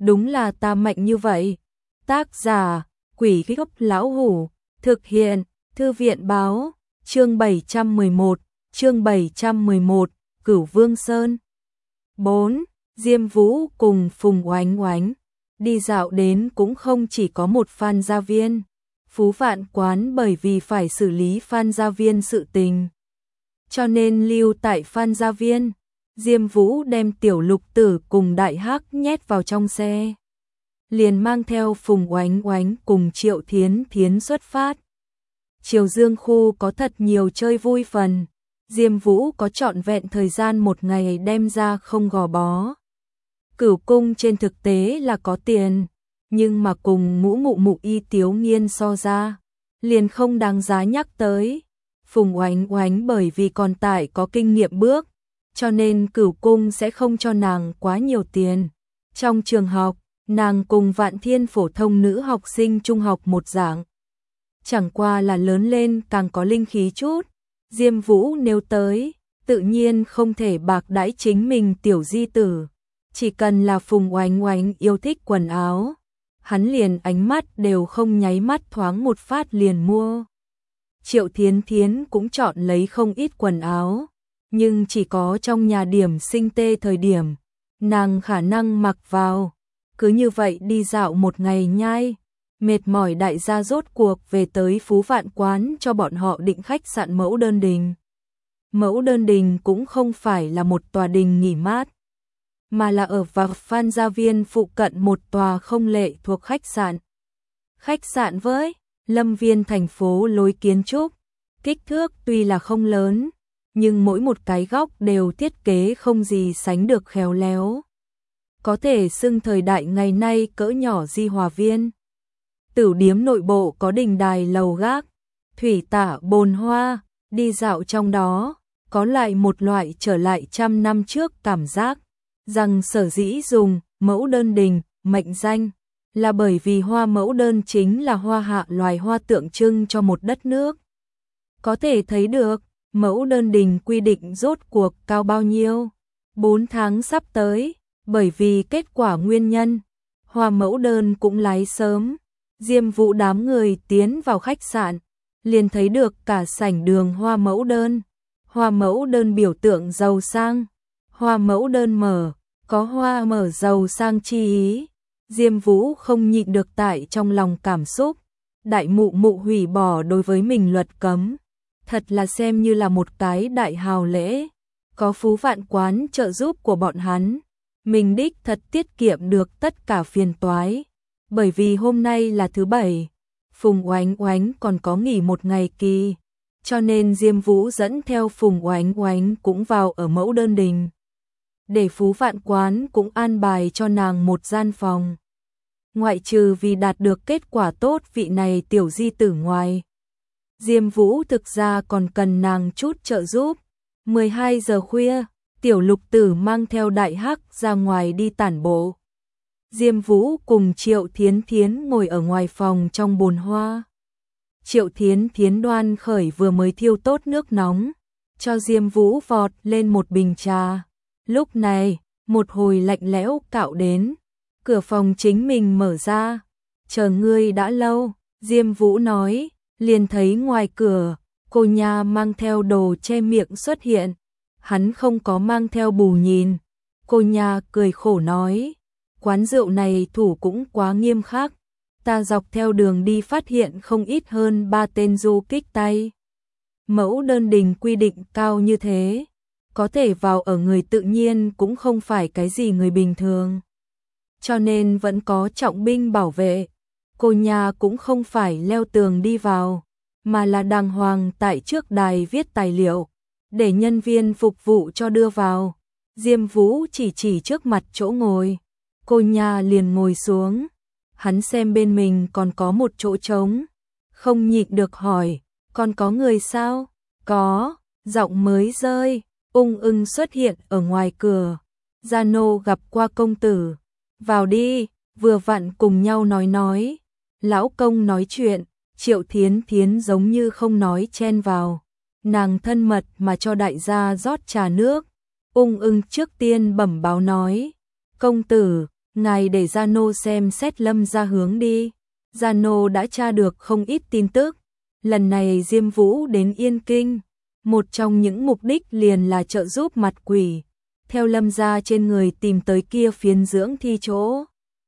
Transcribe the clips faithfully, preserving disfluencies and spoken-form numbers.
đúng là ta mạnh như vậy. Tác giả, Quỷ Gốc Lão Hủ, thực hiện, Thư viện báo, chương bảy trăm mười một, chương bảy trăm mười một, Cửu Vương Sơn. bốn. Diêm Vũ cùng Phùng Oánh Oánh đi dạo đến cũng không chỉ có một Phan Gia Viên. Phú Vạn Quán bởi vì phải xử lý Phan Gia Viên sự tình, cho nên lưu tại Phan Gia Viên. Diêm Vũ đem Tiểu Lục Tử cùng Đại Hắc nhét vào trong xe, liền mang theo Phùng Oánh Oánh cùng Triệu Thiến Thiến xuất phát. Triều Dương khu có thật nhiều chơi vui phần, Diêm Vũ có trọn vẹn thời gian một ngày đem ra không gò bó. Cửu cung trên thực tế là có tiền, nhưng mà cùng Ngũ Mụ Mụ Y Tiếu Nghiên so ra, liền không đáng giá nhắc tới. Phùng Oánh Oánh bởi vì còn tại có kinh nghiệm bước, cho nên Cửu cung sẽ không cho nàng quá nhiều tiền. Trong trường học, nàng cùng Vạn Thiên phổ thông nữ học sinh trung học một dạng, chẳng qua là lớn lên càng có linh khí chút. Diêm Vũ nếu tới, tự nhiên không thể bạc đãi chính mình tiểu di tử. Chỉ cần là Phùng Oánh Oánh yêu thích quần áo, hắn liền ánh mắt đều không nháy mắt thoáng một phát liền mua. Triệu Thiến Thiến cũng chọn lấy không ít quần áo, nhưng chỉ có trong nhà điểm sinh tê thời điểm, nàng khả năng mặc vào. Cứ như vậy đi dạo một ngày nhai, mệt mỏi đại gia rốt cuộc về tới Phú Vạn Quán cho bọn họ định khách sạn Mẫu Đơn Đình. Mẫu Đơn Đình cũng không phải là một tòa đình nghỉ mát, mà là ở vào Phan Gia Viên phụ cận một tòa không lệ thuộc khách sạn. Khách sạn với Lâm Viên thành phố lối kiến trúc, kích thước tuy là không lớn, nhưng mỗi một cái góc đều thiết kế không gì sánh được khéo léo. Có thể xưng thời đại ngày nay cỡ nhỏ Di Hòa Viên. Tửu điếm nội bộ có đình đài lầu gác, thủy tạ bồn hoa, đi dạo trong đó, có lại một loại trở lại trăm năm trước cảm giác. Rằng sở dĩ dùng Mẫu Đơn Đình mệnh danh là bởi vì hoa mẫu đơn chính là hoa hạ loài hoa tượng trưng cho một đất nước. Có thể thấy được Mẫu Đơn Đình quy định rốt cuộc cao bao nhiêu. bốn tháng sắp tới, bởi vì kết quả nguyên nhân, hoa mẫu đơn cũng lái sớm. Diêm Vũ đám người tiến vào khách sạn, liền thấy được cả sảnh đường hoa mẫu đơn. Hoa mẫu đơn biểu tượng giàu sang, hoa mẫu đơn mở, có hoa mở giàu sang chi ý. Diêm Vũ không nhịn được tại trong lòng cảm xúc. Đại mụ mụ hủy bỏ đối với mình luật cấm, thật là xem như là một cái đại hào lễ. Có Phú Vạn Quán trợ giúp của bọn hắn, mình đích thật tiết kiệm được tất cả phiền toái. Bởi vì hôm nay là thứ bảy, Phùng Oánh Oánh còn có nghỉ một ngày kỳ, cho nên Diêm Vũ dẫn theo Phùng Oánh Oánh cũng vào ở Mẫu Đơn Đình. Để Phú Vạn Quán cũng an bài cho nàng một gian phòng. Ngoại trừ vì đạt được kết quả tốt vị này tiểu di tử ngoài, Diêm Vũ thực ra còn cần nàng chút trợ giúp. mười hai giờ khuya, Tiểu Lục Tử mang theo Đại Hắc ra ngoài đi tản bộ. Diêm Vũ cùng Triệu Thiến Thiến ngồi ở ngoài phòng trong bồn hoa. Triệu Thiến Thiến đoan khởi vừa mới thiêu tốt nước nóng, cho Diêm Vũ vọt lên một bình trà. Lúc này, một hồi lạnh lẽo cạo đến, cửa phòng chính mình mở ra. Chờ ngươi đã lâu, Diêm Vũ nói, liền thấy ngoài cửa, cô nha mang theo đồ che miệng xuất hiện. Hắn không có mang theo bù nhìn. Cô nha cười khổ nói, quán rượu này thủ cũng quá nghiêm khắc. Ta dọc theo đường đi phát hiện không ít hơn ba tên du kích tay. Mẫu Đơn Đình quy định cao như thế, có thể vào ở người tự nhiên cũng không phải cái gì người bình thường, cho nên vẫn có trọng binh bảo vệ. Cô nha cũng không phải leo tường đi vào, mà là đàng hoàng tại trước đài viết tài liệu, để nhân viên phục vụ cho đưa vào. Diêm Vũ chỉ chỉ trước mặt chỗ ngồi, cô nha liền ngồi xuống. Hắn xem bên mình còn có một chỗ trống, không nhịn được hỏi, còn có người sao? Có, giọng mới rơi, ung ưng xuất hiện ở ngoài cửa. Gia nô gặp qua công tử, vào đi, vừa vặn cùng nhau nói nói. Lão công nói chuyện, Triệu Thiến Thiến giống như không nói chen vào. Nàng thân mật mà cho đại gia rót trà nước. Ung ưng trước tiên bẩm báo nói, công tử, ngài để Gia Nô xem xét Lâm gia hướng đi. Gia Nô đã tra được không ít tin tức. Lần này Diêm Vũ đến Yên Kinh, một trong những mục đích liền là trợ giúp mặt quỷ, theo Lâm gia trên người tìm tới kia phiến dưỡng thi chỗ.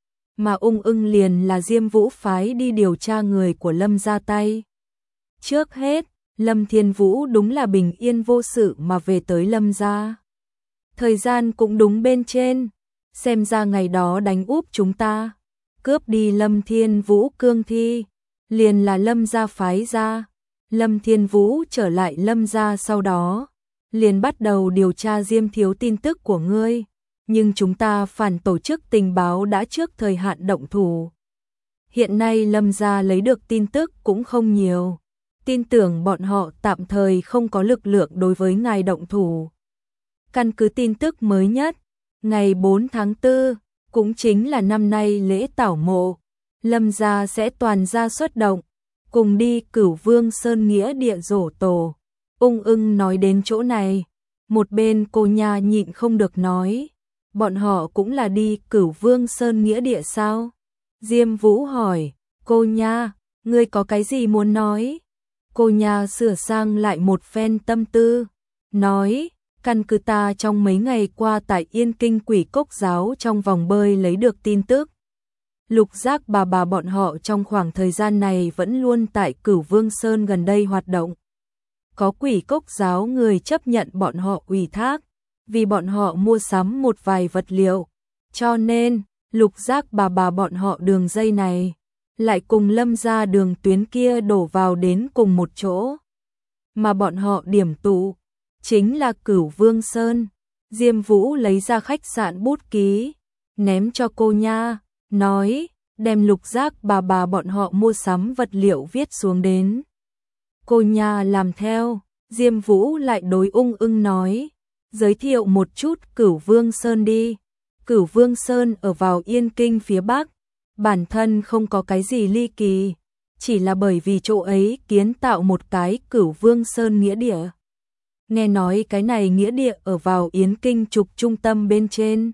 Mà Ung Ưng liền là Diêm Vũ phái đi điều tra người của Lâm gia tay. Trước hết, Lâm Thiên Vũ đúng là bình yên vô sự mà về tới Lâm gia. Thời gian cũng đúng bên trên, xem ra ngày đó đánh úp chúng ta, cướp đi Lâm Thiên Vũ cương thi, liền là Lâm gia phái ra. Lâm Thiên Vũ trở lại Lâm gia sau đó, liền bắt đầu điều tra Diêm thiếu tin tức của ngươi, nhưng chúng ta phản tổ chức tình báo đã trước thời hạn động thủ. Hiện nay Lâm gia lấy được tin tức cũng không nhiều, tin tưởng bọn họ tạm thời không có lực lượng đối với ngài động thủ. Căn cứ tin tức mới nhất, ngày bốn tháng tư, cũng chính là năm nay lễ tảo mộ, Lâm gia sẽ toàn gia xuất động, cùng đi Cửu Vương Sơn nghĩa địa giỗ tổ. Ung Ưng nói đến chỗ này, một bên cô nha nhịn không được nói, bọn họ cũng là đi Cửu Vương Sơn nghĩa địa sao? Diêm Vũ hỏi, cô nha, ngươi có cái gì muốn nói? Cô nha sửa sang lại một phen tâm tư, nói, căn cứ ta trong mấy ngày qua tại Yên Kinh Quỷ Cốc giáo trong vòng bơi lấy được tin tức. Lục Giác bà bà bọn họ trong khoảng thời gian này vẫn luôn tại Cửu Vương Sơn gần đây hoạt động. Có Quỷ Cốc giáo người chấp nhận bọn họ ủy thác, vì bọn họ mua sắm một vài vật liệu. Cho nên, Lục Giác bà bà bọn họ đường dây này, lại cùng Lâm gia đường tuyến kia đổ vào đến cùng một chỗ. Mà bọn họ điểm tụ, chính là Cửu Vương Sơn. Diêm Vũ lấy ra khách sạn bút ký, ném cho cô nha, nói, đem Lục Giác bà bà bọn họ mua sắm vật liệu viết xuống đến. Cô nha làm theo, Diêm Vũ lại đối Ung Ưng nói, giới thiệu một chút Cửu Vương Sơn đi. Cửu Vương Sơn ở vào Yên Kinh phía Bắc, bản thân không có cái gì ly kỳ, chỉ là bởi vì chỗ ấy kiến tạo một cái Cửu Vương Sơn nghĩa địa. Nghe nói cái này nghĩa địa ở vào Yến Kinh trục trung tâm bên trên,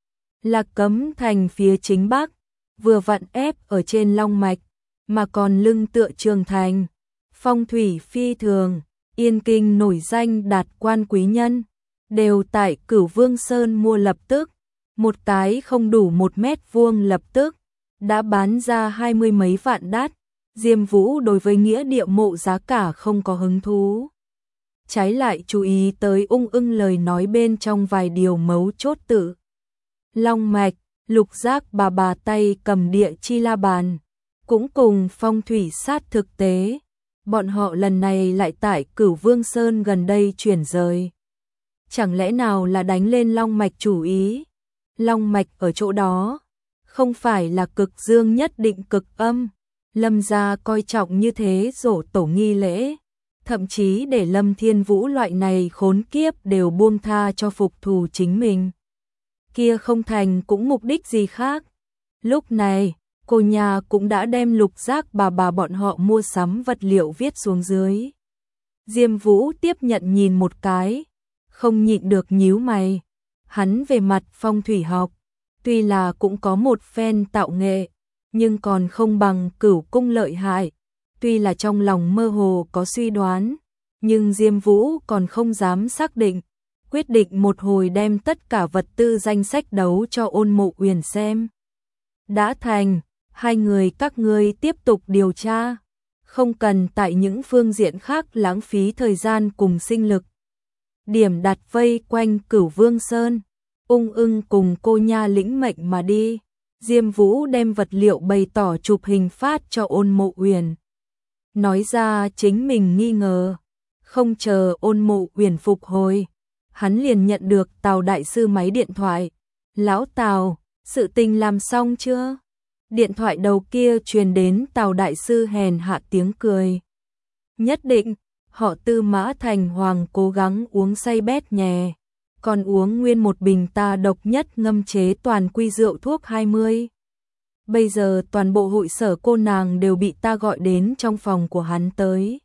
là Cấm Thành phía chính Bắc, vừa vặn ép ở trên Long Mạch, mà còn lưng tựa Trường Thành. Phong thủy phi thường, Yên Kinh nổi danh đạt quan quý nhân, đều tại Cửu Vương Sơn mua lập tức, một cái không đủ một mét vuông lập tức, đã bán ra hai mươi mấy vạn đắt. Diêm Vũ đối với nghĩa địa mộ giá cả không có hứng thú. Trái lại chú ý tới Ung Ưng lời nói bên trong vài điều mấu chốt tự. Long Mạch, Lục Giác bà bà tay cầm địa chi la bàn, cũng cùng phong thủy sát thực tế. Bọn họ lần này lại tại Cửu Vương Sơn gần đây chuyển rời. Chẳng lẽ nào là đánh lên Long Mạch chủ ý? Long Mạch ở chỗ đó, không phải là cực dương nhất định cực âm. Lâm gia coi trọng như thế giỗ tổ nghi lễ, thậm chí để Lâm Thiên Vũ loại này khốn kiếp đều buông tha cho phục thù chính mình. Kia không thành cũng mục đích gì khác. Lúc này, cô nhà cũng đã đem Lục Giác bà bà bọn họ mua sắm vật liệu viết xuống dưới. Diêm Vũ tiếp nhận nhìn một cái, không nhịn được nhíu mày. Hắn về mặt phong thủy học, tuy là cũng có một phen tạo nghệ, nhưng còn không bằng Cửu Cung lợi hại. Tuy là trong lòng mơ hồ có suy đoán, nhưng Diêm Vũ còn không dám xác định, quyết định một hồi đem tất cả vật tư danh sách đấu cho Ôn Mộ Uyển xem. Đã thành, hai người các ngươi tiếp tục điều tra, không cần tại những phương diện khác lãng phí thời gian cùng sinh lực. Điểm đặt vây quanh Cửu Vương Sơn, Ung Ưng cùng cô nha lĩnh mệnh mà đi. Diêm Vũ đem vật liệu bày tỏ chụp hình phát cho Ôn Mộ Uyển. Nói ra chính mình nghi ngờ, không chờ Ôn Mộ Uyển phục hồi, hắn liền nhận được Tào đại sư máy điện thoại. Lão Tào, sự tình làm xong chưa? Điện thoại đầu kia truyền đến Tào đại sư hèn hạ tiếng cười. Nhất định, họ Tư Mã Thành Hoàng cố gắng uống say bét nhè, còn uống nguyên một bình ta độc nhất ngâm chế toàn quy rượu thuốc hai mươi. Bây giờ toàn bộ hội sở cô nàng đều bị ta gọi đến trong phòng của hắn tới.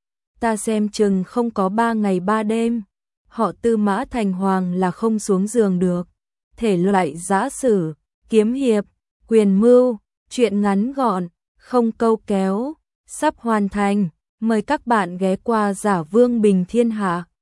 Ta xem chừng không có ba ngày ba đêm, họ Tư Mã Thành Hoàng là không xuống giường được. Thể loại giã sử, kiếm hiệp, quyền mưu, truyện ngắn gọn, không câu kéo, sắp hoàn thành. Mời các bạn ghé qua Giả Vương Bình Thiên Hạ.